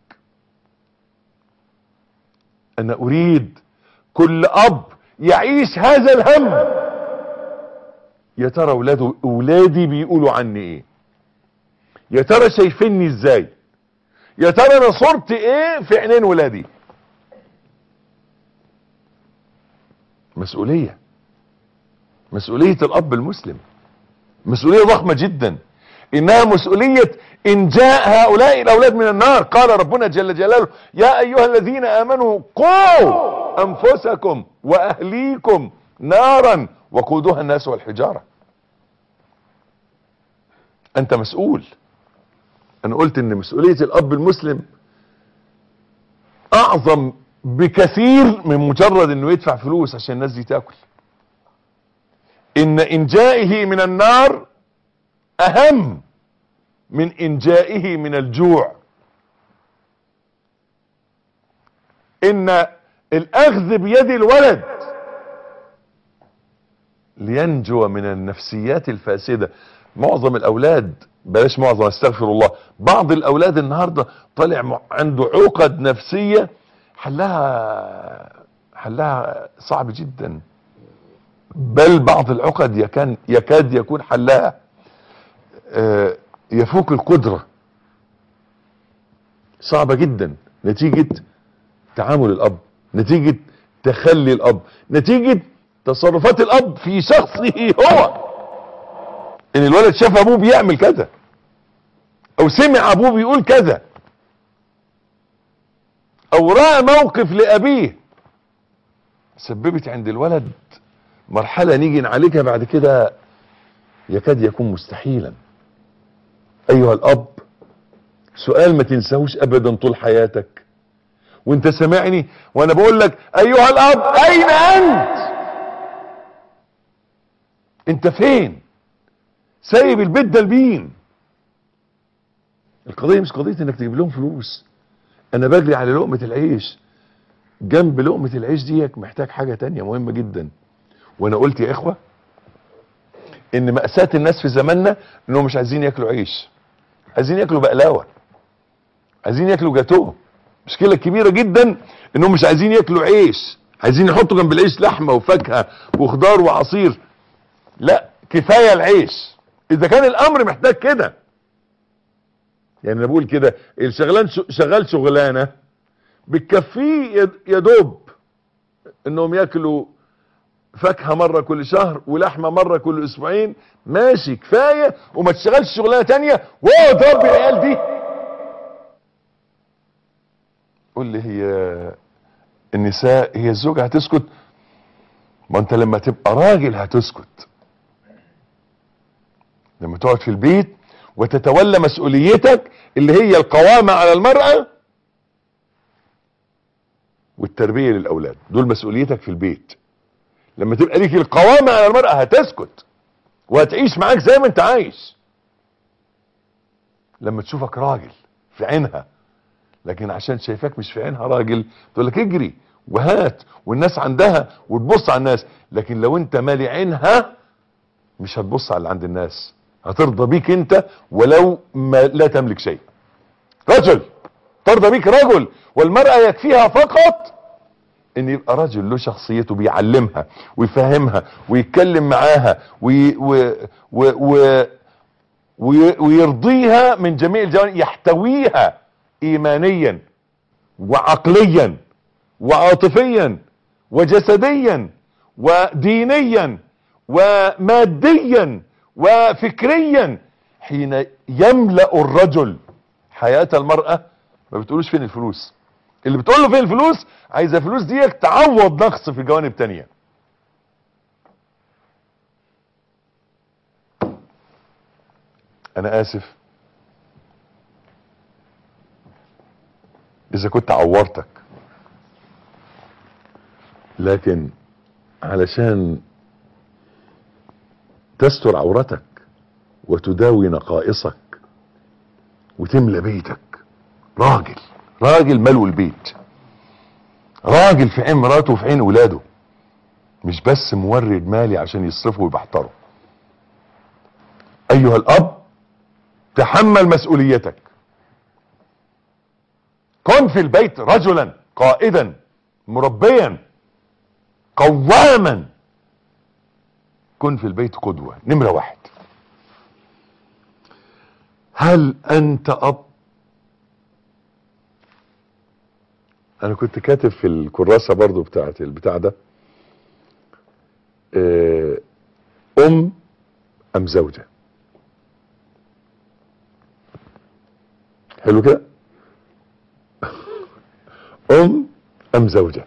انا اريد كل اب يعيش هذا الهم. يا ترى اولاده اولادي بيقولوا عني ايه؟ يا ترى شايفيني ازاي؟ يا ترى انا صورتي ايه في عينين ولادي؟ مسؤولية، مسؤولية الاب المسلم مسؤولية ضخمة جدا. انها مسؤولية انجاء هؤلاء الاولاد من النار. قال ربنا جل جلاله: يا ايها الذين امنوا قوا انفسكم واهليكم نارا وقودها الناس والحجارة. انت مسؤول. انا قلت ان مسؤولية الاب المسلم اعظم بكثير من مجرد انه يدفع فلوس عشان الناس دي تاكل. ان انجائه من النار اهم من انجائه من الجوع. ان الاخذ بيد الولد لينجو من النفسيات الفاسدة. معظم الاولاد، بلاش معظم، استغفر الله، بعض الاولاد النهاردة طالع عنده عقد نفسية حلها حلها صعب جدا، بل بعض العقد يكاد يكاد يكون حلها يفوق القدرة. صعبة جدا نتيجة تعامل الاب، نتيجة تخلي الاب، نتيجة تصرفات الاب في شخصه هو. ان الولد شاف ابوه بيعمل كذا، او سمع ابوه بيقول كذا، او رأى موقف لابيه سببت عند الولد مرحلة نيجي نعالجها بعد كده يكاد يكون مستحيلا. ايها الاب، سؤال ما تنساهوش ابدا طول حياتك وانت سامعني وانا بقول لك ايها الاب، اين انت؟ انت فين؟ سايب البيت ده لمين؟ القضية مش قضية انك تجيب لهم فلوس. انا بجري على لقمة العيش. جنب لقمة العيش ديك محتاج حاجة تانية مهمة جدا. وانا قلت يا اخوة ان مأساة الناس في زماننا انهم مش عايزين ياكلوا عيش، عايزين ياكلوا بقلاوة، عايزين ياكلوا جاتوه. مشكلة كبيرة جدا انهم مش عايزين ياكلوا عيش، عايزين يحطوا جنب العيش لحمة وفاكهة وخضار وعصير. لا، كفاية العيش اذا كان الامر محتاج كده. يعني انا بقول كده، الشغلان شغال شغلانة بتكفيه يا دوب انهم ياكلوا فاكهة مرة كل شهر ولحمة مرة كل اسبوعين، ماشي كفاية، وما تشتغلش شغلانة تانية واو ضرب العيال دي. قول لي هي النساء، هي الزوجة هتسكت؟ ما انت لما تبقى راجل هتسكت، لما تقعد في البيت وتتولى مسؤوليتك اللي هي القوامة على المرأة والتربية للأولاد. دول مسؤوليتك في البيت. لما تبقى ليك القوامة على المرأة هتسكت وهتعيش معاك زي ما انت عايش. لما تشوفك راجل في عينها، لكن عشان شايفاك مش في عينها راجل تقول لك اجري وهات، والناس عندها وتبص على الناس. لكن لو انت مالي عينها مش هتبص على اللي عند الناس، هترضى بيك انت ولو ما لا تملك شيء. رجل ترضى بيك رجل، والمرأة يكفيها فقط ان يبقى رجل له شخصيته بيعلمها ويفهمها ويتكلم معاها وي و و و وي ويرضيها من جميع الجوانب، يحتويها ايمانيا وعقليا وعاطفيا وجسديا ودينيا وماديا وفكريا. حين يملأ الرجل حياة المرأة ما بتقولوش فين الفلوس، اللي بتقول له فين الفلوس عايزة فلوس ديك تعوض نقص في جوانب تانية. انا اسف اذا كنت عورتك، لكن علشان تستر عورتك وتداوي نقائصك وتملى بيتك، راجل راجل ملو البيت، راجل في عين مراته وفي عين ولاده، مش بس مورد مالي عشان يصرفوا ويبحتروا. ايها الاب، تحمل مسؤوليتك. كن في البيت رجلا قائدا مربيا قواما. كن في البيت قدوة. نمرة واحد، هل انت اب؟ انا كنت كاتب في الكراسة برضو بتاعت البتاع ده ام ام زوجة. حلو كده؟ ام ام زوجة.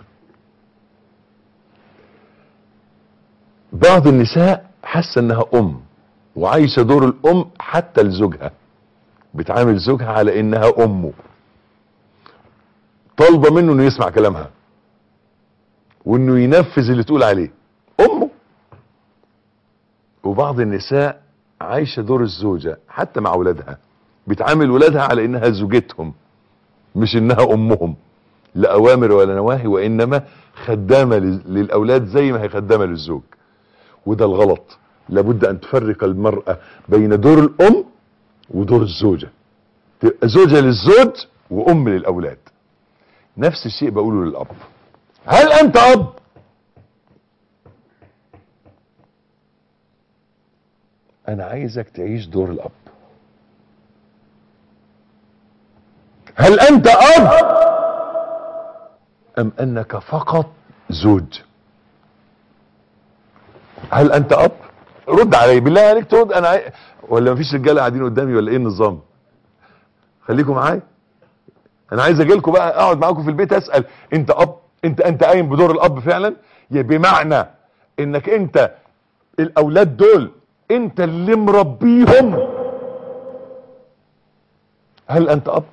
بعض النساء حاسه انها ام وعايشه دور الام حتى لزوجها، بتعامل زوجها على انها امه، طالبه منه انه يسمع كلامها وانه ينفذ اللي تقول عليه، امه. وبعض النساء عايشه دور الزوجه حتى مع اولادها، بتعامل ولادها على انها زوجتهم مش انها امهم، لا اوامر ولا نواهي، وانما خدامه للاولاد زي ما هي خدامه للزوج. وده الغلط. لابد ان تفرق المرأة بين دور الام ودور الزوجة. تبقى زوجة للزوج وام للاولاد. نفس الشيء بقوله للاب. هل انت اب؟ انا عايزك تعيش دور الاب. هل انت اب ام انك فقط زوج؟ هل انت اب؟ رد علي بالله عليك، ترد. انا عاي... ولا مفيش رجاله قاعدين قدامي ولا ايه النظام؟ خليكم معايا. انا عايز اجي لكم بقى، اقعد معاكم في البيت اسال انت اب؟ انت انت قايم بدور الاب فعلا؟ يعني بمعنى انك انت الاولاد دول انت اللي مربيهم. هل انت اب؟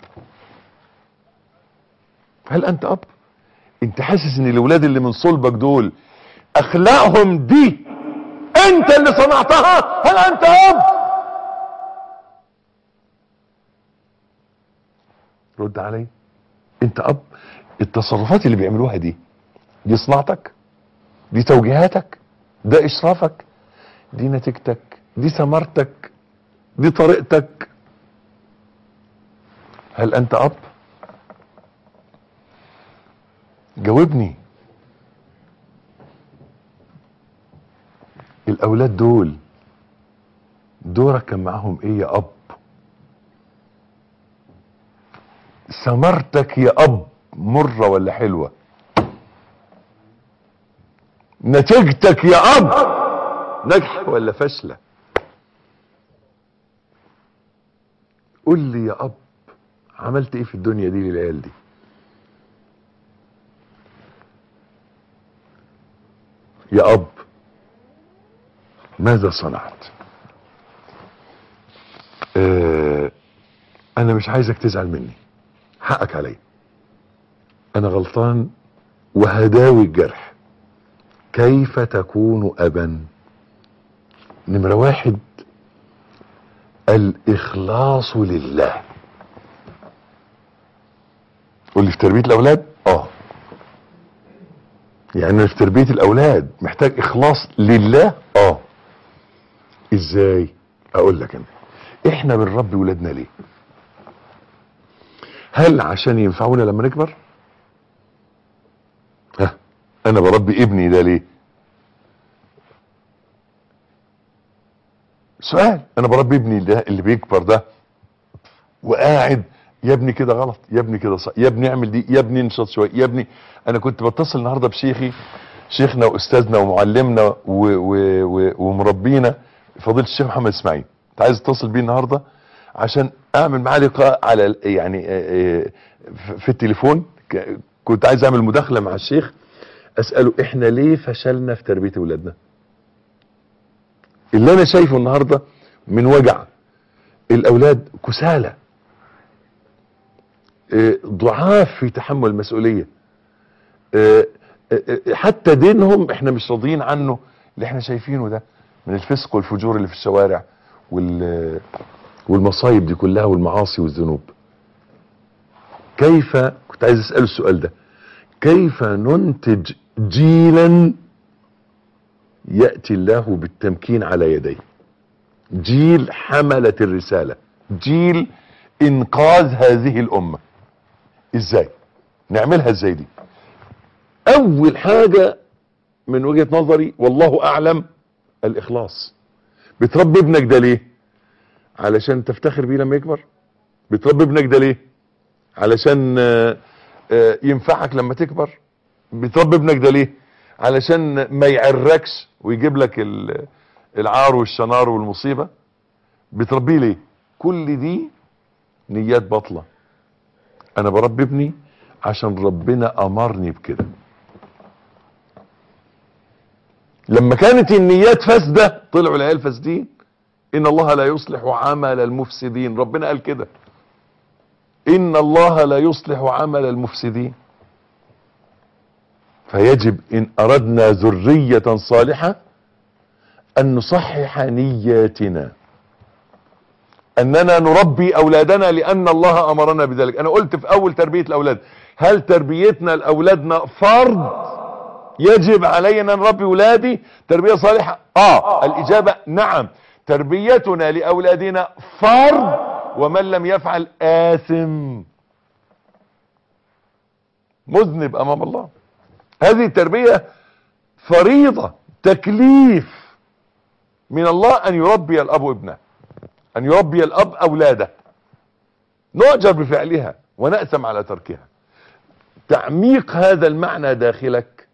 هل انت اب؟ انت حاسس ان الاولاد اللي من صلبك دول اخلاقهم دي انت اللي صنعتها؟ هل انت اب؟ رد علي. انت اب؟ التصرفات اللي بيعملوها دي دي صناعتك، دي توجيهاتك، ده اشرافك، دي نتيجتك، دي ثمرتك، دي طريقتك. هل انت اب؟ جاوبني. الاولاد دول دورك كان معاهم ايه يا اب؟ ثمرتك يا اب مرة ولا حلوة؟ نتيجتك يا اب ناجحة ولا فاشلة؟ قول لي يا اب، عملت ايه في الدنيا دي للعيال دي؟ يا اب ماذا صنعت؟ آه انا مش عايزك تزعل مني، حقك علي، انا غلطان وهداوي الجرح. كيف تكون ابا؟ نمرة واحد، الاخلاص لله. قول لي في تربية الاولاد؟ اه يعني في تربية الاولاد محتاج اخلاص لله. اه ازاي؟ اقول لك انا، احنا بنربي ولادنا ليه؟ هل عشان ينفعونا لما نكبر؟ ها، انا بربي ابني ده ليه؟ سؤال. انا بربي ابني ده اللي بيكبر ده وقاعد، يا ابني كده غلط، يا ابني كده صح، يا ابني اعمل دي، يا ابني انشط شويه، يا ابني. انا كنت بتصل النهارده بشيخي، شيخنا واستاذنا ومعلمنا و و و ومربينا فضيله الشيخ محمد اسماعيل. كنت عايز اتصل بيه النهارده عشان اعمل معاه لقاء على ال- يعني آه، آه، في التليفون. ك- كنت عايز اعمل مداخله مع الشيخ اساله احنا ليه فشلنا في تربيه اولادنا. اللي انا شايفه النهارده من وجع الاولاد كسالى، آه، ضعاف في تحمل المسؤوليه، آه، آه، آه، حتى دينهم احنا مش راضيين عنه. اللي احنا شايفينه ده من الفسق والفجور اللي في الشوارع وال والمصايب دي كلها والمعاصي والذنوب. كيف، كنت عايز اساله السؤال ده، كيف ننتج جيلا ياتي الله بالتمكين على يديه؟ جيل حملة الرسالة، جيل انقاذ هذه الامة. ازاي نعملها؟ ازاي دي؟ اول حاجة من وجهة نظري والله اعلم الاخلاص. بتربي ابنك ده ليه؟ علشان تفتخر بيه لما يكبر؟ بتربي ابنك ده ليه؟ علشان آه، آه، ينفعك لما تكبر؟ بتربي ابنك ده ليه؟ علشان ما يعركش ويجيب لك ال- العار والشنار والمصيبة؟ بتربيه ليه؟ كل دي نيات باطلة. انا بربي ابني عشان ربنا امرني بكده. لما كانت النيات فاسدة طلعوا العيال فاسدين. ان الله لا يصلح عمل المفسدين، ربنا قال كده، ان الله لا يصلح عمل المفسدين. فيجب ان اردنا ذرية صالحة ان نصحح نياتنا، اننا نربي اولادنا لان الله امرنا بذلك. انا قلت في اول تربية الاولاد، هل تربيتنا لاولادنا فرض يجب علينا نربي ولادي تربية صالحة؟ اه الاجابة نعم. تربيتنا لاولادنا فرض، ومن لم يفعل آثم مذنب امام الله. هذه التربية فريضة، تكليف من الله ان يربي الاب ابنه، ان يربي الاب اولاده. نؤجر بفعلها ونأثم على تركها. تعميق هذا المعنى داخلك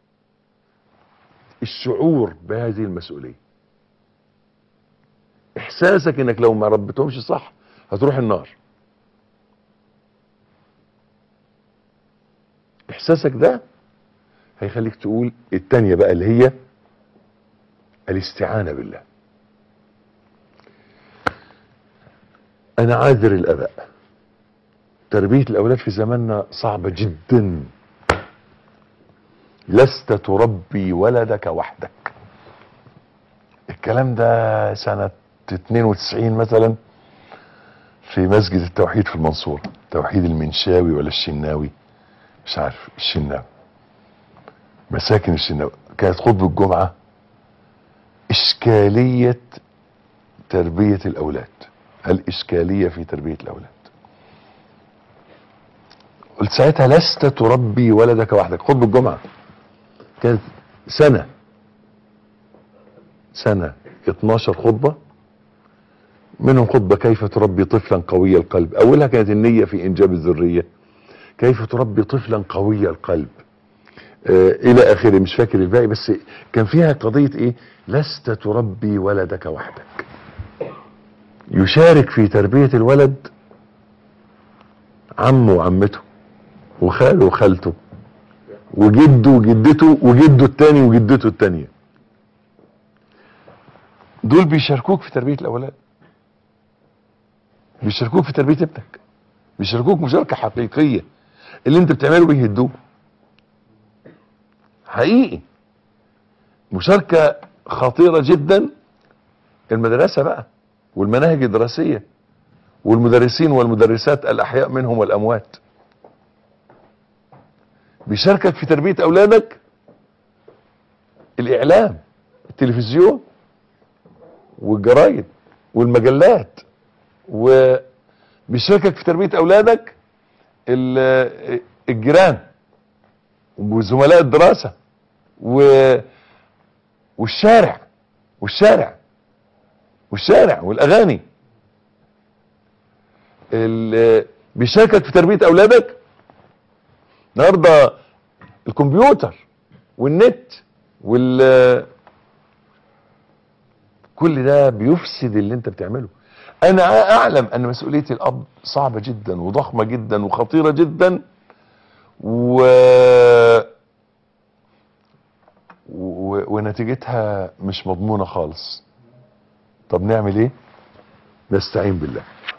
الشعور بهذه المسؤولية، احساسك انك لو ما ربيتهمش صح هتروح النار. احساسك ده هيخليك تقول التانية بقى اللي هي الاستعانة بالله. انا عاذر الاباء، تربية الاولاد في زماننا صعبة جدا. لست تربي ولدك وحدك. الكلام ده سنة اتنين وتسعين مثلا في مسجد التوحيد في المنصورة، توحيد المنشاوي ولا الشناوي، مش عارف، الشناوي، مساكن الشناوي. كانت خطبة الجمعة اشكالية تربية الاولاد، الاشكالية في تربية الاولاد. قلت ساعتها لست تربي ولدك وحدك. خطبة الجمعة كانت سنة سنة اتناشر خطبة، منهم خطبة كيف تربي طفلا قوي القلب. اولها كانت النية في انجاب الذرية، كيف تربي طفلا قوي القلب، آه الى اخره. مش فاكر الباقي، بس كان فيها قضية ايه؟ لست تربي ولدك وحدك. يشارك في تربية الولد عمه وعمته وخاله وخالته وجده وجدته وجده التاني وجدته التانية. دول بيشاركوك في تربية الاولاد، بيشاركوك في تربية ابنك، بيشاركوك مشاركة حقيقية. اللي انت بتعمله بيهدوه حقيقي، مشاركة خطيرة جدا. المدرسة بقى والمناهج الدراسية والمدرسين والمدرسات الاحياء منهم والاموات. بيشاركك في تربية اولادك الاعلام، التلفزيون والجرايد والمجلات، وبيشاركك في تربية اولادك الجيران وزملاء الدراسة والشارع والشارع والشارع والاغاني. بيشاركك في تربية اولادك النهارده الكمبيوتر والنت وال كل ده بيفسد اللي انت بتعمله. انا اعلم ان مسؤولية الاب صعبة جدا وضخمة جدا وخطيرة جدا، و... و... ونتيجتها مش مضمونة خالص. طب نعمل ايه؟ نستعين بالله.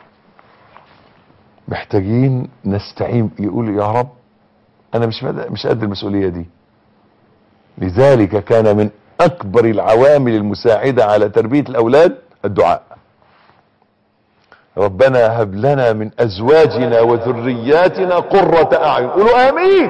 محتاجين نستعين، يقول يا رب انا مش مد... مش قد المسؤولية دي. لذلك كان من اكبر العوامل المساعدة على تربية الاولاد الدعاء. ربنا هب لنا من ازواجنا وذرياتنا قرة اعين. قولوا امين.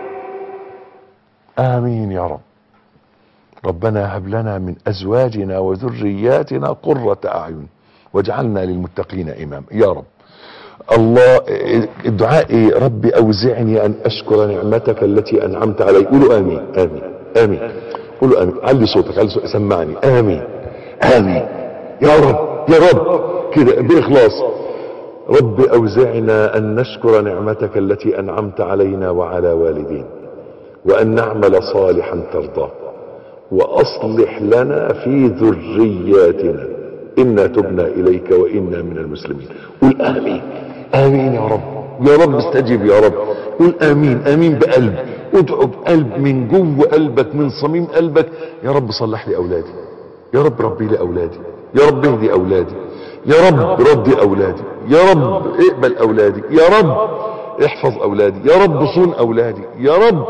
امين يا رب. ربنا هب لنا من ازواجنا وذرياتنا قرة اعين واجعلنا للمتقين اماما يا رب. الله. الدعاء ايه؟ ربي اوزعني ان اشكر نعمتك التي انعمت علي. قولوا امين امين امين. قولوا امين. علي صوتك، علي صوتك، سمعني. امين امين يا رب يا رب كده باخلاص. رب اوزعنا ان نشكر نعمتك التي انعمت علينا وعلى والدينا وان نعمل صالحا ترضاه واصلح لنا في ذرياتنا انا تبنا اليك وانا من المسلمين. قل امين امين يا رب يا رب. استجب يا رب. قل امين امين بقلب، ادعو بقلب من جوه قلبك من صميم قلبك. يا رب صلح لي اولادي، يا رب ربي لي اولادي، يا رب اهدي اولادي، يا رب ردي اولادي، يا رب اقبل اولادي، يا رب احفظ اولادي، يا رب صون اولادي، يا رب.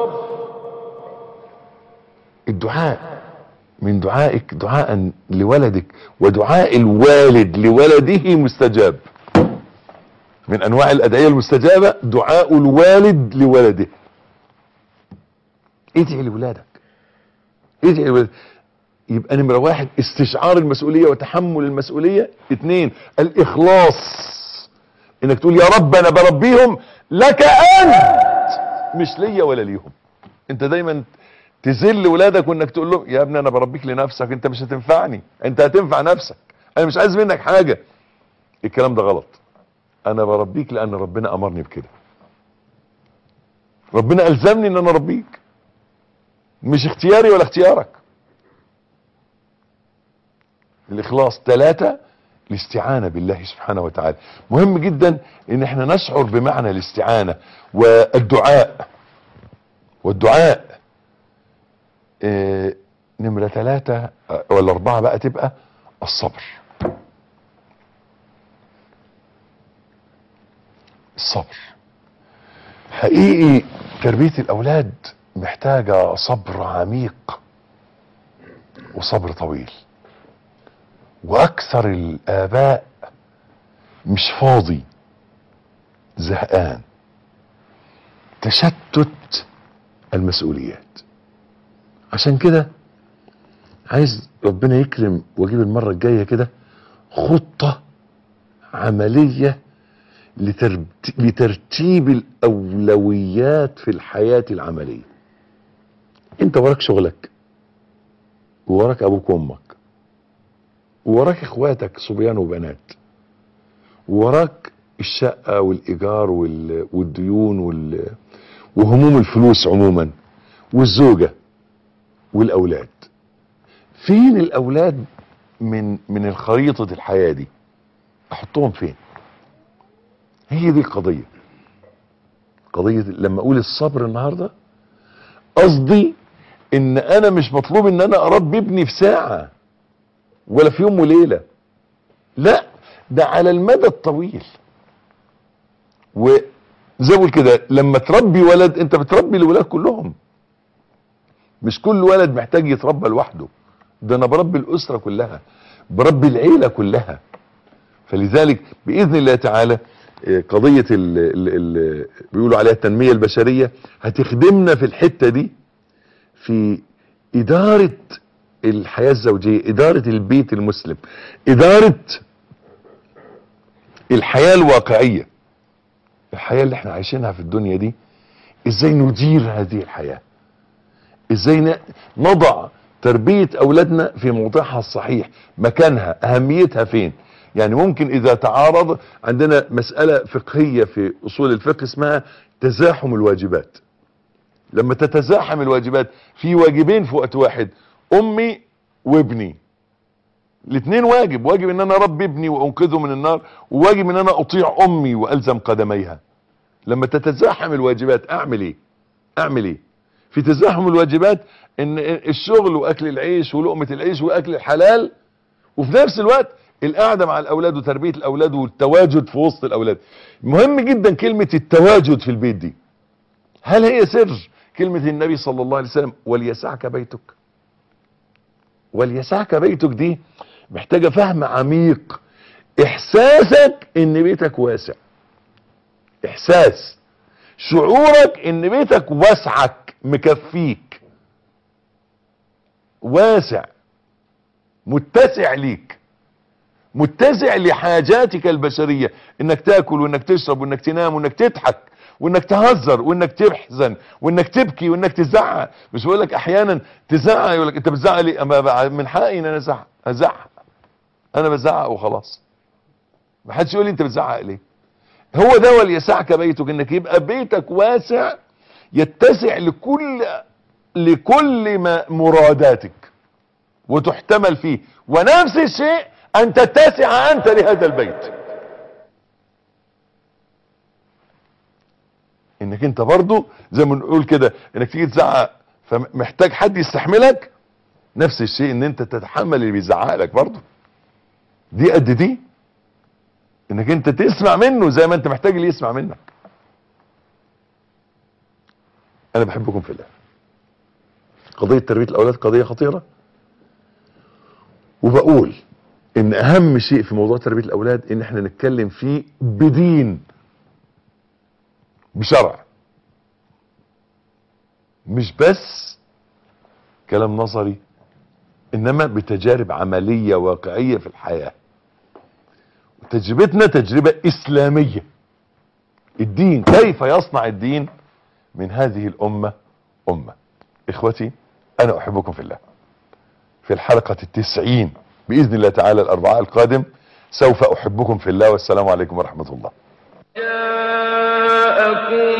الدعاء من دعائك دعاء لولدك، ودعاء الوالد لولده مستجاب. من انواع الادعية المستجابة دعاء الوالد لولده. ادعي لولادك، ادعي لولادك. يبقى نمرة واحد استشعار المسؤولية وتحمل المسؤولية. اتنين الاخلاص، انك تقول يا رب انا بربيهم لك انت مش ليا ولا ليهم. انت دايما تذل ولادك وانك تقول لهم يا ابني انا بربيك لنفسك، انت مش هتنفعني، انت هتنفع نفسك، انا مش عايز منك حاجة. الكلام ده غلط. انا بربيك لان ربنا امرني بكده، ربنا الزمني ان انا اربيك، مش اختياري ولا اختيارك. الاخلاص. ثلاثة الاستعانة بالله سبحانه وتعالى. مهم جدا ان احنا نشعر بمعنى الاستعانة والدعاء. والدعاء اه نمرة ثلاثة ولا اربعة بقى تبقى الصبر. الصبر. حقيقي تربية الاولاد محتاجة صبر عميق وصبر طويل، واكثر الاباء مش فاضي، زهقان، تشتت المسؤوليات. عشان كده عايز ربنا يكرم واجيب المرة الجاية كده خطة عملية لترتيب الاولويات في الحياة العملية. انت وراك شغلك، ووراك ابوك وامك، ووراك اخواتك صبيان وبنات، ووراك الشقة والايجار والديون وهموم الفلوس عموما، والزوجة والاولاد. فين الاولاد من من الخريطة الحياة دي؟ احطهم فين؟ هي دي القضية. قضية لما اقول الصبر النهاردة، قصدي ان انا مش مطلوب ان انا اربي ابني في ساعة ولا في يوم وليلة، لا، ده على المدى الطويل. وزي بقول كده، لما تربي ولد انت بتربي الولاد كلهم، مش كل ولد محتاج يتربى لوحده، ده انا بربي الاسرة كلها، بربي العيلة كلها. فلذلك باذن الله تعالى قضية اللي بيقولوا عليها التنمية البشرية هتخدمنا في الحتة دي، في ادارة الحياة الزوجية، ادارة البيت المسلم، ادارة الحياة الواقعية، الحياة اللي احنا عايشينها في الدنيا دي. ازاي ندير هذه الحياة، ازاي نضع تربية اولادنا في موضعها الصحيح، مكانها، اهميتها فين. يعني ممكن اذا تعارض، عندنا مسألة فقهية في اصول الفقه اسمها تزاحم الواجبات. لما تتزاحم الواجبات في واجبين في وقت واحد، امي وابني، الاثنين واجب، واجب ان انا اربي ابني وانقذه من النار، وواجب ان انا اطيع امي والزم قدميها. لما تتزاحم الواجبات اعمل ايه؟ اعمل ايه في تزاحم الواجبات؟ ان الشغل واكل العيش ولقمة العيش واكل الحلال، وفي نفس الوقت القعدة مع الاولاد وتربية الاولاد والتواجد في وسط الاولاد. مهم جدا كلمة التواجد في البيت دي. هل هي سر كلمة النبي صلى الله عليه وسلم وليسعك بيتك؟ وليسعك بيتك دي محتاجة فهم عميق. احساسك ان بيتك واسع، احساس شعورك ان بيتك واسعك، مكفيك، واسع، متسع ليك، متسع لحاجاتك البشرية، انك تاكل وانك تشرب وانك تنام وانك تضحك وانك تهزر وانك تحزن وانك تبكي وانك تزعق. مش بقول لك احيانا تزعق، يقول لك انت بتزعق ليه؟ اما من حقي ان انا ازعق، ازعق، انا بزعق وخلاص، ما حدش يقول لي انت بتزعق ليه. هو ده وليسعك بيتك، انك يبقى بيتك واسع، يتسع لكل لكل ما مراداتك وتحتمل فيه، ونفس الشيء ان تتسع انت لهذا البيت، انك انت برضو زي ما نقول كده، انك تيجي تزعق فمحتاج حد يستحملك، نفس الشيء ان انت تتحمل اللي بيزعق لك برضو، دي قد دي، انك انت تسمع منه زي ما انت محتاج اللي يسمع منك. انا بحبكم في الله. قضية تربية الاولاد قضية خطيرة، وبقول ان اهم شيء في موضوع تربية الاولاد ان احنا نتكلم فيه بدين، بشرع، مش بس كلام نظري، انما بتجارب عملية واقعية في الحياة. تجربتنا تجربة اسلامية، الدين، كيف يصنع الدين من هذه الامة امة. اخوتي انا احبكم في الله. في الحلقة التسعين باذن الله تعالى الاربعاء القادم سوف احبكم في الله، والسلام عليكم ورحمة الله. جاءكم